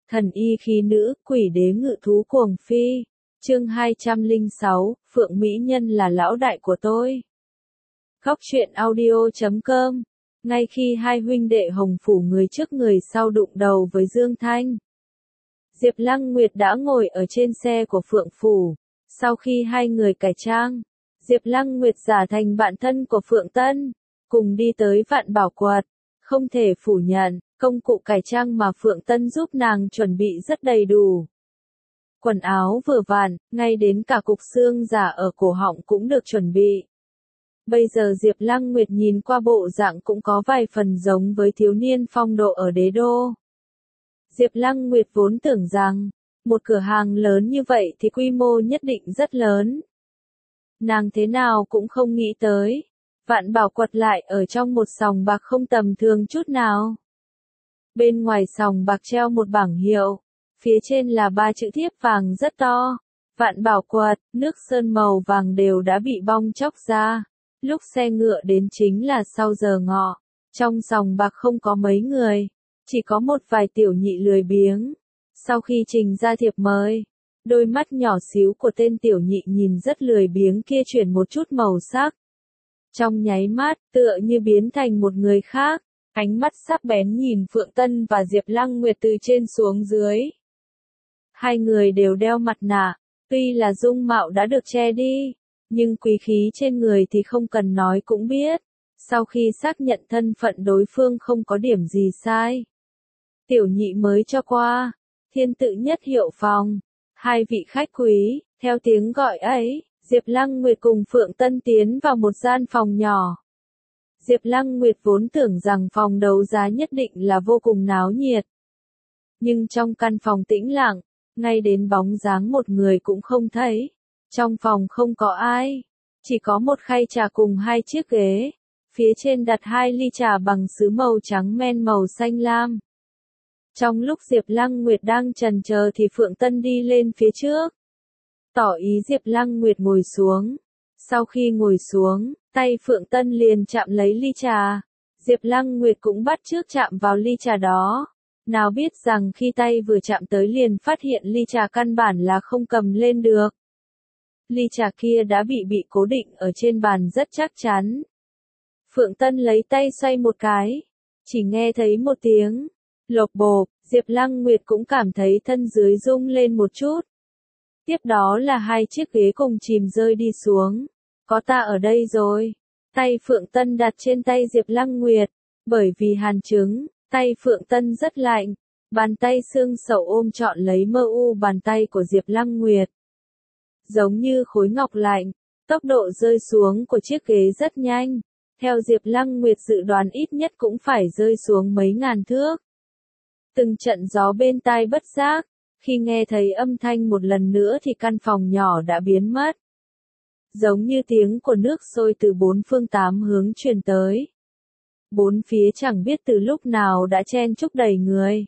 Thần y khí nữ, quỷ đế ngự thú cuồng phi. Chương 206, Phượng Mỹ Nhân là lão đại của tôi. Góc truyện audio.com. Ngay khi hai huynh đệ Hồng Phủ người trước người sau đụng đầu với Dương Thanh, Diệp Lăng Nguyệt đã ngồi ở trên xe của Phượng Phủ. Sau khi hai người cải trang, Diệp Lăng Nguyệt giả thành bạn thân của Phượng Tân, cùng đi tới Vạn Bảo Quật. Không thể phủ nhận, công cụ cải trang mà Phượng Tân giúp nàng chuẩn bị rất đầy đủ. Quần áo vừa vặn, ngay đến cả cục xương giả ở cổ họng cũng được chuẩn bị. Bây giờ Diệp Lăng Nguyệt nhìn qua bộ dạng cũng có vài phần giống với thiếu niên phong độ ở đế đô. Diệp Lăng Nguyệt vốn tưởng rằng, một cửa hàng lớn như vậy thì quy mô nhất định rất lớn. Nàng thế nào cũng không nghĩ tới, Vạn Bảo Quật lại ở trong một sòng bạc không tầm thường chút nào. Bên ngoài sòng bạc treo một bảng hiệu, phía trên là 3 chữ thiếp vàng rất to. Vạn Bảo Quật, nước sơn màu vàng đều đã bị bong chóc ra. Lúc xe ngựa đến chính là sau giờ ngọ. Trong sòng bạc không có mấy người, chỉ có một vài tiểu nhị lười biếng. Sau khi trình ra thiệp mời, đôi mắt nhỏ xíu của tên tiểu nhị nhìn rất lười biếng kia chuyển một chút màu sắc. Trong nháy mắt, tựa như biến thành một người khác, ánh mắt sắc bén nhìn Phượng Tân và Diệp Lăng Nguyệt từ trên xuống dưới. Hai người đều đeo mặt nạ, tuy là dung mạo đã được che đi, nhưng quý khí trên người thì không cần nói cũng biết. Sau khi xác nhận thân phận đối phương không có điểm gì sai, tiểu nhị mới cho qua, Thiên Tự Nhất Hiệu phòng. Hai vị khách quý, theo tiếng gọi ấy, Diệp Lăng Nguyệt cùng Phượng Tân tiến vào một gian phòng nhỏ. Diệp Lăng Nguyệt vốn tưởng rằng phòng đấu giá nhất định là vô cùng náo nhiệt. Nhưng trong căn phòng tĩnh lặng, ngay đến bóng dáng một người cũng không thấy. Trong phòng không có ai, chỉ có một khay trà cùng 2 chiếc ghế. Phía trên đặt 2 ly trà bằng sứ màu trắng men màu xanh lam. Trong lúc Diệp Lăng Nguyệt đang chần chờ thì Phượng Tân đi lên phía trước, tỏ ý Diệp Lăng Nguyệt ngồi xuống. Sau khi ngồi xuống, tay Phượng Tân liền chạm lấy ly trà. Diệp Lăng Nguyệt cũng bắt chước chạm vào ly trà đó. Nào biết rằng khi tay vừa chạm tới liền phát hiện ly trà căn bản là không cầm lên được. Ly trà kia đã bị cố định ở trên bàn rất chắc chắn. Phượng Tân lấy tay xoay một cái, chỉ nghe thấy một tiếng lộp bộp, Diệp Lăng Nguyệt cũng cảm thấy thân dưới rung lên một chút. Tiếp đó là 2 chiếc ghế cùng chìm rơi đi xuống. Có ta ở đây rồi. Tay Phượng Tân đặt trên tay Diệp Lăng Nguyệt. Bởi vì hàn chứng, tay Phượng Tân rất lạnh. Bàn tay xương sầu ôm trọn lấy mơ u bàn tay của Diệp Lăng Nguyệt. Giống như khối ngọc lạnh, tốc độ rơi xuống của chiếc ghế rất nhanh. Theo Diệp Lăng Nguyệt dự đoán ít nhất cũng phải rơi xuống mấy ngàn thước. Từng trận gió bên tai bất giác, khi nghe thấy âm thanh một lần nữa thì căn phòng nhỏ đã biến mất. Giống như tiếng của nước sôi từ 4 phương 8 hướng truyền tới. Bốn phía chẳng biết từ lúc nào đã chen chúc đầy người.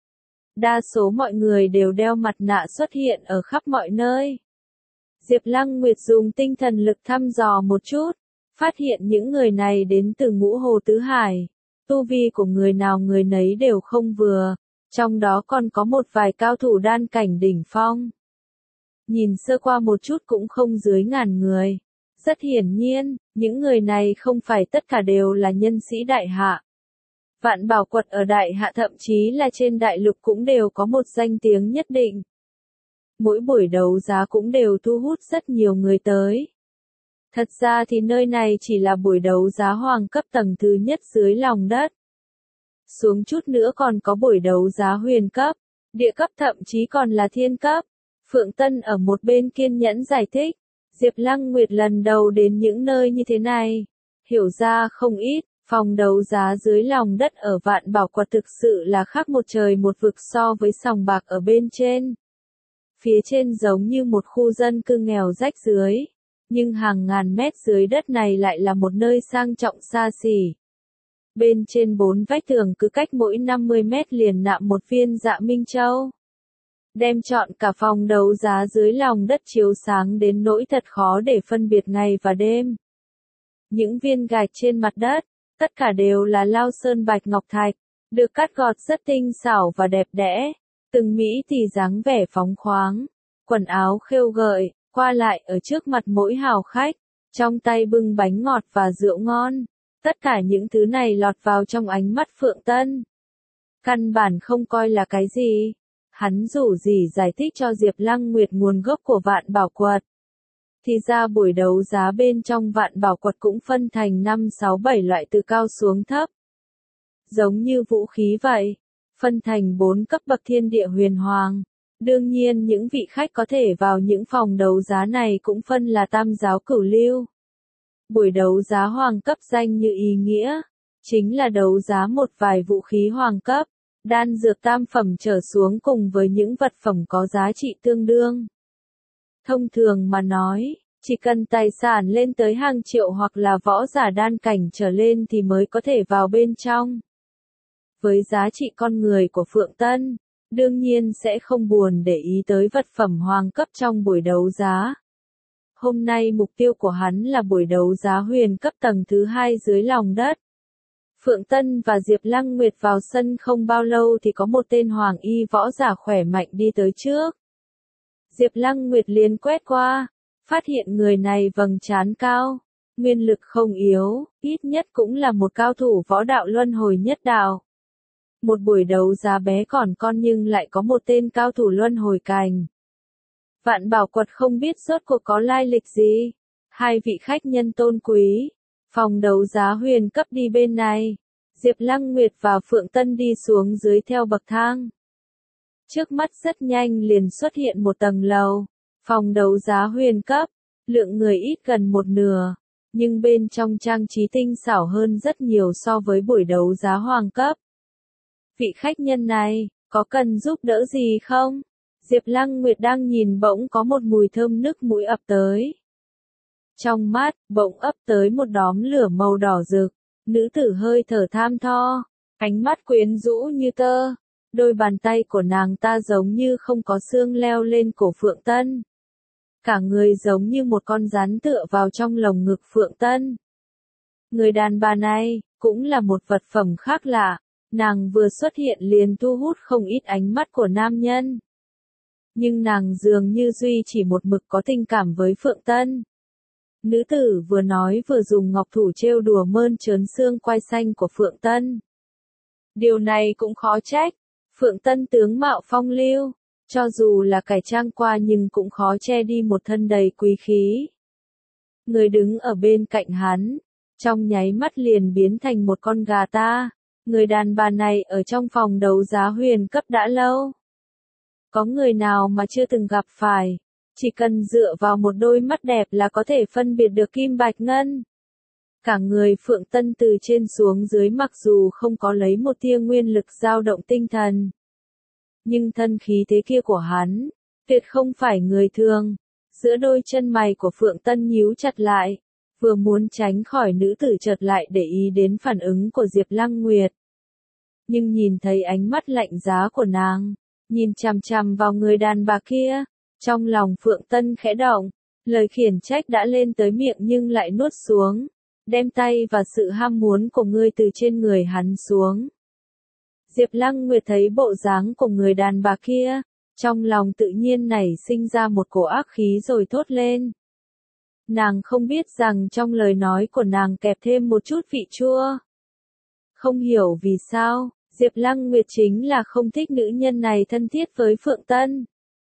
Đa số mọi người đều đeo mặt nạ xuất hiện ở khắp mọi nơi. Diệp Lăng Nguyệt dùng tinh thần lực thăm dò một chút, phát hiện những người này đến từ Ngũ Hồ Tứ Hải. Tu vi của người nào người nấy đều không vừa, trong đó còn có một vài cao thủ đan cảnh đỉnh phong. Nhìn sơ qua một chút cũng không dưới 1000 người. Rất hiển nhiên, những người này không phải tất cả đều là nhân sĩ đại hạ. Vạn Bảo Quật ở đại hạ thậm chí là trên đại lục cũng đều có một danh tiếng nhất định. Mỗi buổi đấu giá cũng đều thu hút rất nhiều người tới. Thật ra thì nơi này chỉ là buổi đấu giá hoàng cấp tầng thứ nhất dưới lòng đất. Xuống chút nữa còn có buổi đấu giá huyền cấp, địa cấp thậm chí còn là thiên cấp. Phượng Tân ở một bên kiên nhẫn giải thích. Diệp Lăng Nguyệt lần đầu đến những nơi như thế này, hiểu ra không ít. Phòng đấu giá dưới lòng đất ở Vạn Bảo Quật thực sự là khác một trời một vực so với sòng bạc ở bên trên. Phía trên giống như một khu dân cư nghèo rách dưới, nhưng hàng ngàn mét dưới đất này lại là một nơi sang trọng xa xỉ. Bên trên 4 vách tường cứ cách mỗi 50 mét liền nạm một viên Dạ Minh Châu. Đem trọn cả phòng đấu giá dưới lòng đất chiếu sáng đến nỗi thật khó để phân biệt ngày và đêm. Những viên gạch trên mặt đất, tất cả đều là lao sơn bạch ngọc thạch, được cắt gọt rất tinh xảo và đẹp đẽ. Từng Mỹ thì dáng vẻ phóng khoáng, quần áo khêu gợi, qua lại ở trước mặt mỗi hào khách, trong tay bưng bánh ngọt và rượu ngon. Tất cả những thứ này lọt vào trong ánh mắt Phượng Tân. Căn bản không coi là cái gì. Hắn rủ rỉ giải thích cho Diệp Lăng Nguyệt nguồn gốc của Vạn Bảo Quật. Thì ra buổi đấu giá bên trong Vạn Bảo Quật cũng phân thành 5, 6, 7 loại từ cao xuống thấp. Giống như vũ khí vậy, phân thành 4 cấp bậc thiên địa huyền hoàng. Đương nhiên những vị khách có thể vào những phòng đấu giá này cũng phân là tam giáo cửu lưu. Buổi đấu giá hoàng cấp danh như ý nghĩa, chính là đấu giá một vài vũ khí hoàng cấp, đan dược tam phẩm trở xuống cùng với những vật phẩm có giá trị tương đương. Thông thường mà nói, chỉ cần tài sản lên tới hàng triệu hoặc là võ giả đan cảnh trở lên thì mới có thể vào bên trong. Với giá trị con người của Phượng Tân, đương nhiên sẽ không buồn để ý tới vật phẩm hoàng cấp trong buổi đấu giá. Hôm nay mục tiêu của hắn là buổi đấu giá huyền cấp tầng thứ 2 dưới lòng đất. Phượng Tân và Diệp Lăng Nguyệt vào sân không bao lâu thì có một tên hoàng y võ giả khỏe mạnh đi tới trước. Diệp Lăng Nguyệt liền quét qua, phát hiện người này vầng trán cao, nguyên lực không yếu, ít nhất cũng là một cao thủ võ đạo luân hồi nhất đạo. Một buổi đấu giá bé còn con nhưng lại có một tên cao thủ luân hồi cành. Vạn Bảo Quật không biết rốt cuộc có lai lịch gì. Hai vị khách nhân tôn quý, phòng đấu giá huyền cấp đi bên này. Diệp Lăng Nguyệt và Phượng Tân đi xuống dưới theo bậc thang. Trước mắt rất nhanh liền xuất hiện một tầng lầu, phòng đấu giá huyền cấp, lượng người ít gần một nửa, nhưng bên trong trang trí tinh xảo hơn rất nhiều so với buổi đấu giá hoàng cấp. Vị khách nhân này, có cần giúp đỡ gì không? Diệp Lăng Nguyệt đang nhìn bỗng có một mùi thơm nức mũi ập tới. Trong mắt, bỗng ấp tới một đốm lửa màu đỏ rực, nữ tử hơi thở tham tho, ánh mắt quyến rũ như tơ, đôi bàn tay của nàng ta giống như không có xương leo lên cổ Phượng Tân. Cả người giống như một con rắn tựa vào trong lồng ngực Phượng Tân. Người đàn bà này, cũng là một vật phẩm khác lạ, nàng vừa xuất hiện liền thu hút không ít ánh mắt của nam nhân. Nhưng nàng dường như duy chỉ một mực có tình cảm với Phượng Tân. Nữ tử vừa nói vừa dùng ngọc thủ trêu đùa mơn trớn xương quai xanh của Phượng Tân. Điều này cũng khó trách, Phượng Tân tướng mạo phong lưu, cho dù là cải trang qua nhưng cũng khó che đi một thân đầy quý khí. Người đứng ở bên cạnh hắn, trong nháy mắt liền biến thành một con gà ta. Người đàn bà này ở trong phòng đấu giá huyền cấp đã lâu. Có người nào mà chưa từng gặp phải, chỉ cần dựa vào một đôi mắt đẹp là có thể phân biệt được kim bạch ngân. Cả người Phượng Tân từ trên xuống dưới mặc dù không có lấy một tia nguyên lực dao động tinh thần. Nhưng thân khí thế kia của hắn, tuyệt không phải người thường. Giữa đôi chân mày của Phượng Tân nhíu chặt lại, vừa muốn tránh khỏi nữ tử chợt lại để ý đến phản ứng của Diệp Lăng Nguyệt. Nhưng nhìn thấy ánh mắt lạnh giá của nàng, nhìn chằm chằm vào người đàn bà kia, trong lòng Phượng Tân khẽ động, lời khiển trách đã lên tới miệng nhưng lại nuốt xuống, đem tay và sự ham muốn của ngươi từ trên người hắn xuống. Diệp Lăng Nguyệt thấy bộ dáng của người đàn bà kia, trong lòng tự nhiên nảy sinh ra một cổ ác khí rồi thốt lên. Nàng không biết rằng trong lời nói của nàng kẹp thêm một chút vị chua. Không hiểu vì sao, Diệp Lăng Nguyệt chính là không thích nữ nhân này thân thiết với Phượng Tân.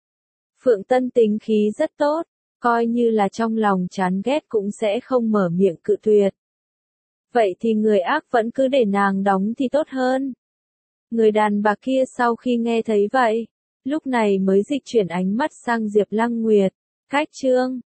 Phượng Tân tính khí rất tốt, coi như là trong lòng chán ghét cũng sẽ không mở miệng cự tuyệt. Vậy thì người ác vẫn cứ để nàng đóng thì tốt hơn. Người đàn bà kia sau khi nghe thấy vậy, lúc này mới dịch chuyển ánh mắt sang Diệp Lăng Nguyệt. Cách chương